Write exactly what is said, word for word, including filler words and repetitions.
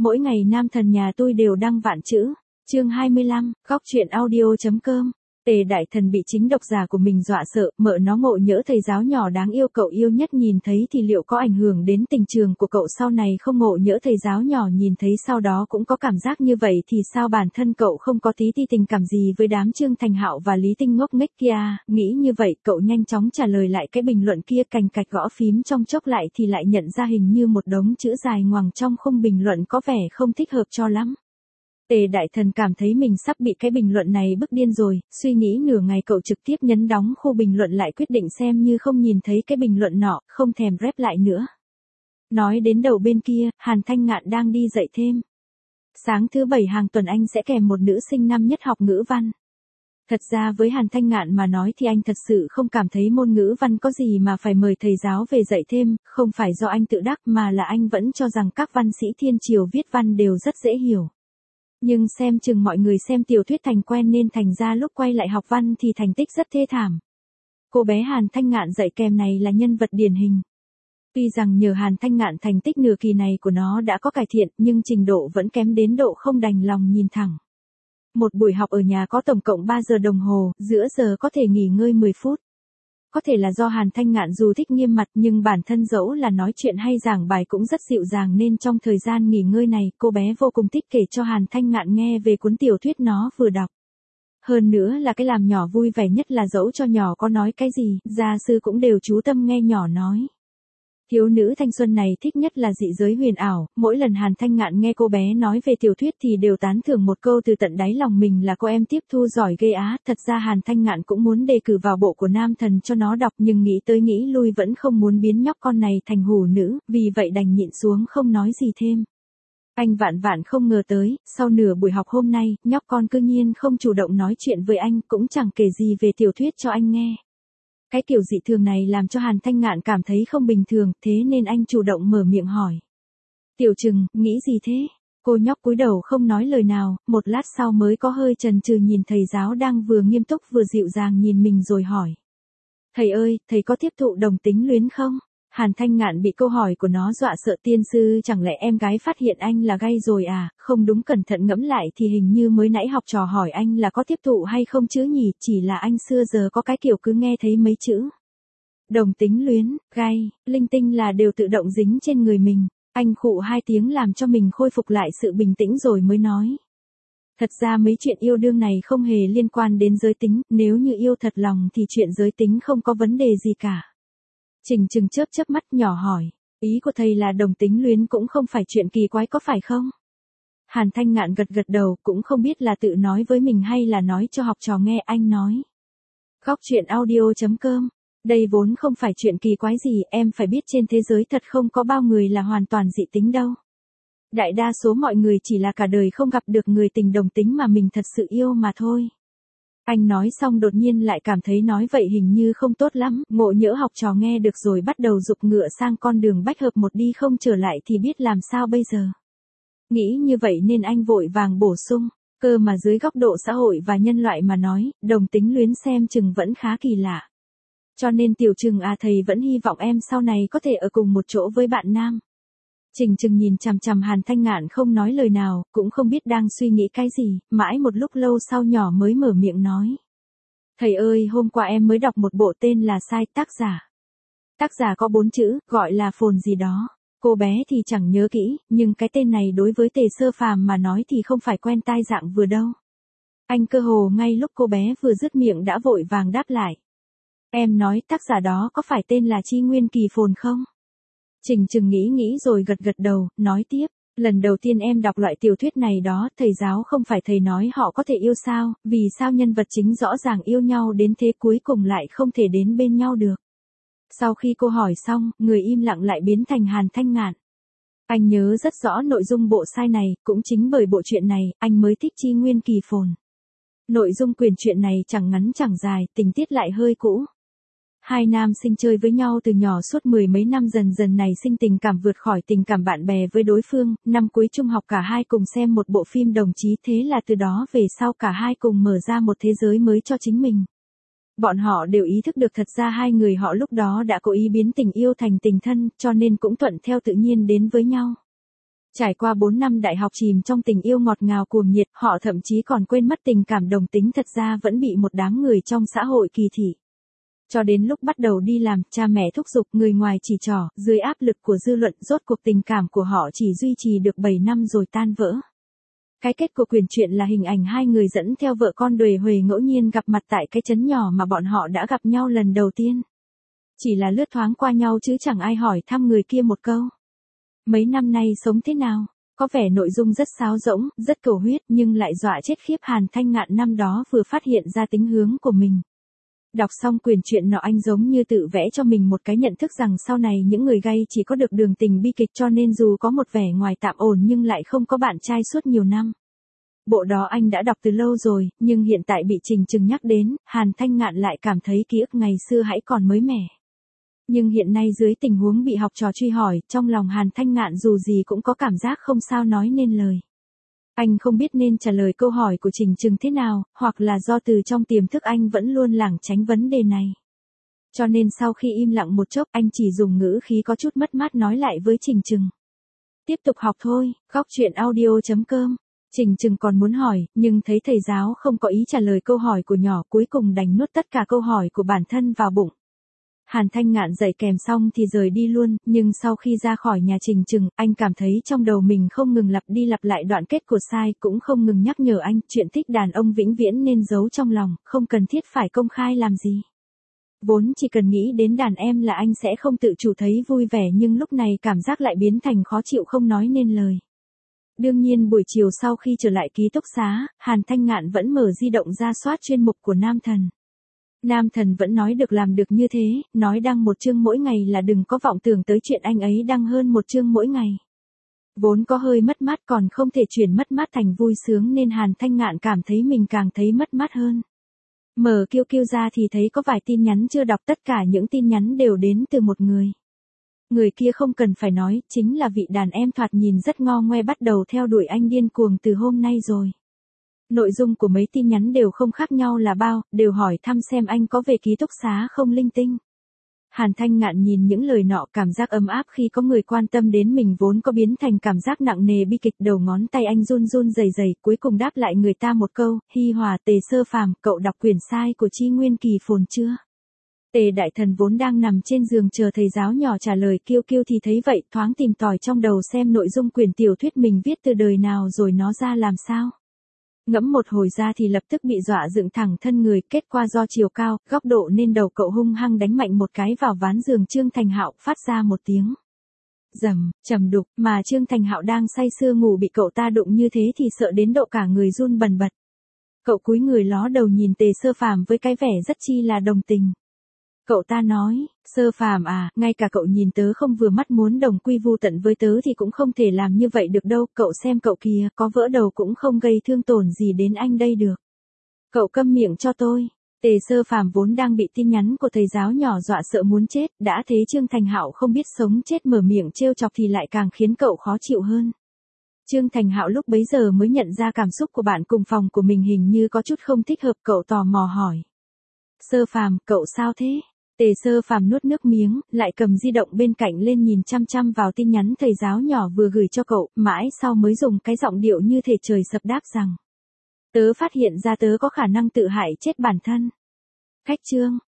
Mỗi ngày nam thần nhà tôi đều đăng vạn chữ. Chương hai mươi lăm, góc truyện audio.com. Tề đại thần bị chính độc giả của mình dọa sợ, mợ nó ngộ nhỡ thầy giáo nhỏ đáng yêu cậu yêu nhất nhìn thấy thì liệu có ảnh hưởng đến tình trường của cậu sau này không, ngộ nhỡ thầy giáo nhỏ nhìn thấy sau đó cũng có cảm giác như vậy thì sao, bản thân cậu không có tí ti tình cảm gì với đám Trương Thành Hạo và Lý Tinh ngốc nghếch kia. Nghĩ như vậy, cậu nhanh chóng trả lời lại cái bình luận kia, cành cạch gõ phím trong chốc lại thì lại nhận ra hình như một đống chữ dài ngoằng trong khung bình luận có vẻ không thích hợp cho lắm. Tề đại thần cảm thấy mình sắp bị cái bình luận này bức điên rồi, suy nghĩ nửa ngày cậu trực tiếp nhấn đóng khu bình luận lại, quyết định xem như không nhìn thấy cái bình luận nọ, không thèm rep lại nữa. Nói đến đầu bên kia, Hàn Thanh Ngạn đang đi dạy thêm. Sáng thứ bảy hàng tuần anh sẽ kèm một nữ sinh năm nhất học ngữ văn. Thật ra với Hàn Thanh Ngạn mà nói thì anh thật sự không cảm thấy môn ngữ văn có gì mà phải mời thầy giáo về dạy thêm, không phải do anh tự đắc mà là anh vẫn cho rằng các văn sĩ thiên triều viết văn đều rất dễ hiểu. Nhưng xem chừng mọi người xem tiểu thuyết thành quen nên thành ra lúc quay lại học văn thì thành tích rất thê thảm. Cô bé Hàn Thanh Ngạn dạy kèm này là nhân vật điển hình. Tuy rằng nhờ Hàn Thanh Ngạn thành tích nửa kỳ này của nó đã có cải thiện nhưng trình độ vẫn kém đến độ không đành lòng nhìn thẳng. Một buổi học ở nhà có tổng cộng ba giờ đồng hồ, giữa giờ có thể nghỉ ngơi mười phút. Có thể là do Hàn Thanh Ngạn dù thích nghiêm mặt nhưng bản thân dẫu là nói chuyện hay giảng bài cũng rất dịu dàng, nên trong thời gian nghỉ ngơi này cô bé vô cùng thích kể cho Hàn Thanh Ngạn nghe về cuốn tiểu thuyết nó vừa đọc. Hơn nữa là cái làm nhỏ vui vẻ nhất là dẫu cho nhỏ có nói cái gì, gia sư cũng đều chú tâm nghe nhỏ nói. Thiếu nữ thanh xuân này thích nhất là dị giới huyền ảo, mỗi lần Hàn Thanh Ngạn nghe cô bé nói về tiểu thuyết thì đều tán thưởng một câu từ tận đáy lòng mình là cô em tiếp thu giỏi ghê á. Thật ra Hàn Thanh Ngạn cũng muốn đề cử vào bộ của nam thần cho nó đọc nhưng nghĩ tới nghĩ lui vẫn không muốn biến nhóc con này thành hủ nữ, vì vậy đành nhịn xuống không nói gì thêm. Anh vạn vạn không ngờ tới, sau nửa buổi học hôm nay, nhóc con cư nhiên không chủ động nói chuyện với anh, cũng chẳng kể gì về tiểu thuyết cho anh nghe. Cái kiểu dị thường này làm cho Hàn Thanh Ngạn cảm thấy không bình thường, thế nên anh chủ động mở miệng hỏi. Tiểu Trừng, nghĩ gì thế? Cô nhóc cúi đầu không nói lời nào, một lát sau mới có hơi chần chừ nhìn thầy giáo đang vừa nghiêm túc vừa dịu dàng nhìn mình rồi hỏi. Thầy ơi, thầy có tiếp thụ đồng tính luyến không? Hàn Thanh Ngạn bị câu hỏi của nó dọa sợ, tiên sư chẳng lẽ em gái phát hiện anh là gay rồi à, không đúng, cẩn thận ngẫm lại thì hình như mới nãy học trò hỏi anh là có tiếp thụ hay không chứ nhỉ, chỉ là anh xưa giờ có cái kiểu cứ nghe thấy mấy chữ. Đồng tính luyến, gay, linh tinh là đều tự động dính trên người mình, anh khụ hai tiếng làm cho mình khôi phục lại sự bình tĩnh rồi mới nói. Thật ra mấy chuyện yêu đương này không hề liên quan đến giới tính, nếu như yêu thật lòng thì chuyện giới tính không có vấn đề gì cả. Trình Trừng chớp chớp mắt nhỏ hỏi, ý của thầy là đồng tính luyến cũng không phải chuyện kỳ quái có phải không? Hàn Thanh Ngạn gật gật đầu, cũng không biết là tự nói với mình hay là nói cho học trò nghe. Anh nói, góc truyện audio.com, đây vốn không phải chuyện kỳ quái gì, em phải biết trên thế giới thật không có bao người là hoàn toàn dị tính đâu. Đại đa số mọi người chỉ là cả đời không gặp được người tình đồng tính mà mình thật sự yêu mà thôi. Anh nói xong đột nhiên lại cảm thấy nói vậy hình như không tốt lắm, ngộ nhỡ học trò nghe được rồi bắt đầu giục ngựa sang con đường bách hợp một đi không trở lại thì biết làm sao bây giờ. Nghĩ như vậy nên anh vội vàng bổ sung, cơ mà dưới góc độ xã hội và nhân loại mà nói, đồng tính luyến xem chừng vẫn khá kỳ lạ. Cho nên Tiểu Trừng à, thầy vẫn hy vọng em sau này có thể ở cùng một chỗ với bạn nam. Trình Trừng nhìn chằm chằm Hàn Thanh Ngạn không nói lời nào, cũng không biết đang suy nghĩ cái gì, mãi một lúc lâu sau nhỏ mới mở miệng nói. Thầy ơi, hôm qua em mới đọc một bộ tên là Sai, tác giả. Tác giả có bốn chữ, gọi là Phồn gì đó. Cô bé thì chẳng nhớ kỹ, nhưng cái tên này đối với Tề Sơ Phàm mà nói thì không phải quen tai dạng vừa đâu. Anh cơ hồ ngay lúc cô bé vừa dứt miệng đã vội vàng đáp lại. Em nói tác giả đó có phải tên là Chi Nguyên Kỳ Phồn không? Trình Trừng nghĩ nghĩ rồi gật gật đầu, nói tiếp, lần đầu tiên em đọc loại tiểu thuyết này đó, thầy giáo không phải thầy nói họ có thể yêu sao, vì sao nhân vật chính rõ ràng yêu nhau đến thế cuối cùng lại không thể đến bên nhau được. Sau khi cô hỏi xong, người im lặng lại biến thành Hàn Thanh Ngạn. Anh nhớ rất rõ nội dung bộ Sai này, cũng chính bởi bộ truyện này, anh mới thích Chi Nguyên Kỳ Phồn. Nội dung quyển truyện này chẳng ngắn chẳng dài, tình tiết lại hơi cũ. Hai nam sinh chơi với nhau từ nhỏ suốt mười mấy năm, dần dần này sinh tình cảm vượt khỏi tình cảm bạn bè với đối phương, năm cuối trung học cả hai cùng xem một bộ phim đồng chí, thế là từ đó về sau cả hai cùng mở ra một thế giới mới cho chính mình. Bọn họ đều ý thức được thật ra hai người họ lúc đó đã cố ý biến tình yêu thành tình thân, cho nên cũng thuận theo tự nhiên đến với nhau. Trải qua bốn năm đại học chìm trong tình yêu ngọt ngào cuồng nhiệt, họ thậm chí còn quên mất tình cảm đồng tính thật ra vẫn bị một đám người trong xã hội kỳ thị. Cho đến lúc bắt đầu đi làm, cha mẹ thúc giục, người ngoài chỉ trỏ, dưới áp lực của dư luận, rốt cuộc tình cảm của họ chỉ duy trì được bảy năm rồi tan vỡ. Cái kết của quyển truyện là hình ảnh hai người dẫn theo vợ con Đuề Huề ngẫu nhiên gặp mặt tại cái trấn nhỏ mà bọn họ đã gặp nhau lần đầu tiên. Chỉ là lướt thoáng qua nhau chứ chẳng ai hỏi thăm người kia một câu. Mấy năm nay sống thế nào? Có vẻ nội dung rất sáo rỗng, rất cầu huyết nhưng lại dọa chết khiếp. Hàn Thanh Ngạn năm đó vừa phát hiện ra tính hướng của mình. Đọc xong quyển truyện nọ anh giống như tự vẽ cho mình một cái nhận thức rằng sau này những người gay chỉ có được đường tình bi kịch, cho nên dù có một vẻ ngoài tạm ổn nhưng lại không có bạn trai suốt nhiều năm. Bộ đó anh đã đọc từ lâu rồi, nhưng hiện tại bị Trình Trừng nhắc đến, Hàn Thanh Ngạn lại cảm thấy ký ức ngày xưa hãy còn mới mẻ. Nhưng hiện nay dưới tình huống bị học trò truy hỏi, trong lòng Hàn Thanh Ngạn dù gì cũng có cảm giác không sao nói nên lời. Anh không biết nên trả lời câu hỏi của Trình Trừng thế nào, hoặc là do từ trong tiềm thức anh vẫn luôn lảng tránh vấn đề này. Cho nên sau khi im lặng một chốc, anh chỉ dùng ngữ khí có chút mất mát nói lại với Trình Trừng. Tiếp tục học thôi, góc truyện audio chấm com. Trình Trừng còn muốn hỏi, nhưng thấy thầy giáo không có ý trả lời câu hỏi của nhỏ, cuối cùng đành nuốt tất cả câu hỏi của bản thân vào bụng. Hàn Thanh Ngạn dạy kèm xong thì rời đi luôn, nhưng sau khi ra khỏi nhà Trình Trừng, anh cảm thấy trong đầu mình không ngừng lặp đi lặp lại đoạn kết của sai, cũng không ngừng nhắc nhở anh, chuyện thích đàn ông vĩnh viễn nên giấu trong lòng, không cần thiết phải công khai làm gì. Vốn chỉ cần nghĩ đến đàn em là anh sẽ không tự chủ thấy vui vẻ, nhưng lúc này cảm giác lại biến thành khó chịu không nói nên lời. Đương nhiên buổi chiều sau khi trở lại ký túc xá, Hàn Thanh Ngạn vẫn mở di động ra soát chuyên mục của Nam Thần. Nam Thần vẫn nói được làm được như thế, nói đăng một chương mỗi ngày là đừng có vọng tưởng tới chuyện anh ấy đăng hơn một chương mỗi ngày. Vốn có hơi mất mát còn không thể chuyển mất mát thành vui sướng nên Hàn Thanh Ngạn cảm thấy mình càng thấy mất mát hơn. Mở Q Q ra thì thấy có vài tin nhắn chưa đọc, tất cả những tin nhắn đều đến từ một người. Người kia không cần phải nói, chính là vị đàn em thoạt nhìn rất ngo ngoe bắt đầu theo đuổi anh điên cuồng từ hôm nay rồi. Nội dung của mấy tin nhắn đều không khác nhau là bao, đều hỏi thăm xem anh có về ký túc xá không linh tinh. Hàn Thanh Ngạn nhìn những lời nọ, cảm giác ấm áp khi có người quan tâm đến mình vốn có biến thành cảm giác nặng nề bi kịch, đầu ngón tay anh run run rẩy rẩy, cuối cùng đáp lại người ta một câu, Hi Hòa Tề Sơ Phàm, cậu đọc quyển sai của Tri Nguyên Kỳ Phồn chưa? Tề Đại Thần vốn đang nằm trên giường chờ thầy giáo nhỏ trả lời Kiêu Kiêu thì thấy vậy, thoáng tìm tòi trong đầu xem nội dung quyển tiểu thuyết mình viết từ đời nào rồi nó ra làm sao. Ngẫm một hồi ra thì lập tức bị dọa dựng thẳng thân người, kết quả do chiều cao, góc độ nên đầu cậu hung hăng đánh mạnh một cái vào ván giường Trương Thành Hạo, phát ra một tiếng rầm, trầm đục, mà Trương Thành Hạo đang say sưa ngủ bị cậu ta đụng như thế thì sợ đến độ cả người run bần bật. Cậu cúi người ló đầu nhìn Tề Sơ Phàm với cái vẻ rất chi là đồng tình. Cậu ta nói, Sơ Phàm à, ngay cả cậu nhìn tớ không vừa mắt muốn đồng quy vu tận với tớ thì cũng không thể làm như vậy được đâu, cậu xem cậu kìa, có vỡ đầu cũng không gây thương tổn gì đến anh đây được. Cậu câm miệng cho tôi. Tề Sơ Phàm vốn đang bị tin nhắn của thầy giáo nhỏ dọa sợ muốn chết, đã thế Trương Thành Hạo không biết sống chết mở miệng trêu chọc thì lại càng khiến cậu khó chịu hơn. Trương Thành Hạo lúc bấy giờ mới nhận ra cảm xúc của bạn cùng phòng của mình hình như có chút không thích hợp, cậu tò mò hỏi. Sơ Phàm, cậu sao thế? Tề Sơ Phàm nuốt nước miếng, lại cầm di động bên cạnh lên nhìn chăm chăm vào tin nhắn thầy giáo nhỏ vừa gửi cho cậu, mãi sau mới dùng cái giọng điệu như thể trời sập đáp rằng. Tớ phát hiện ra tớ có khả năng tự hại chết bản thân. Khách Trương,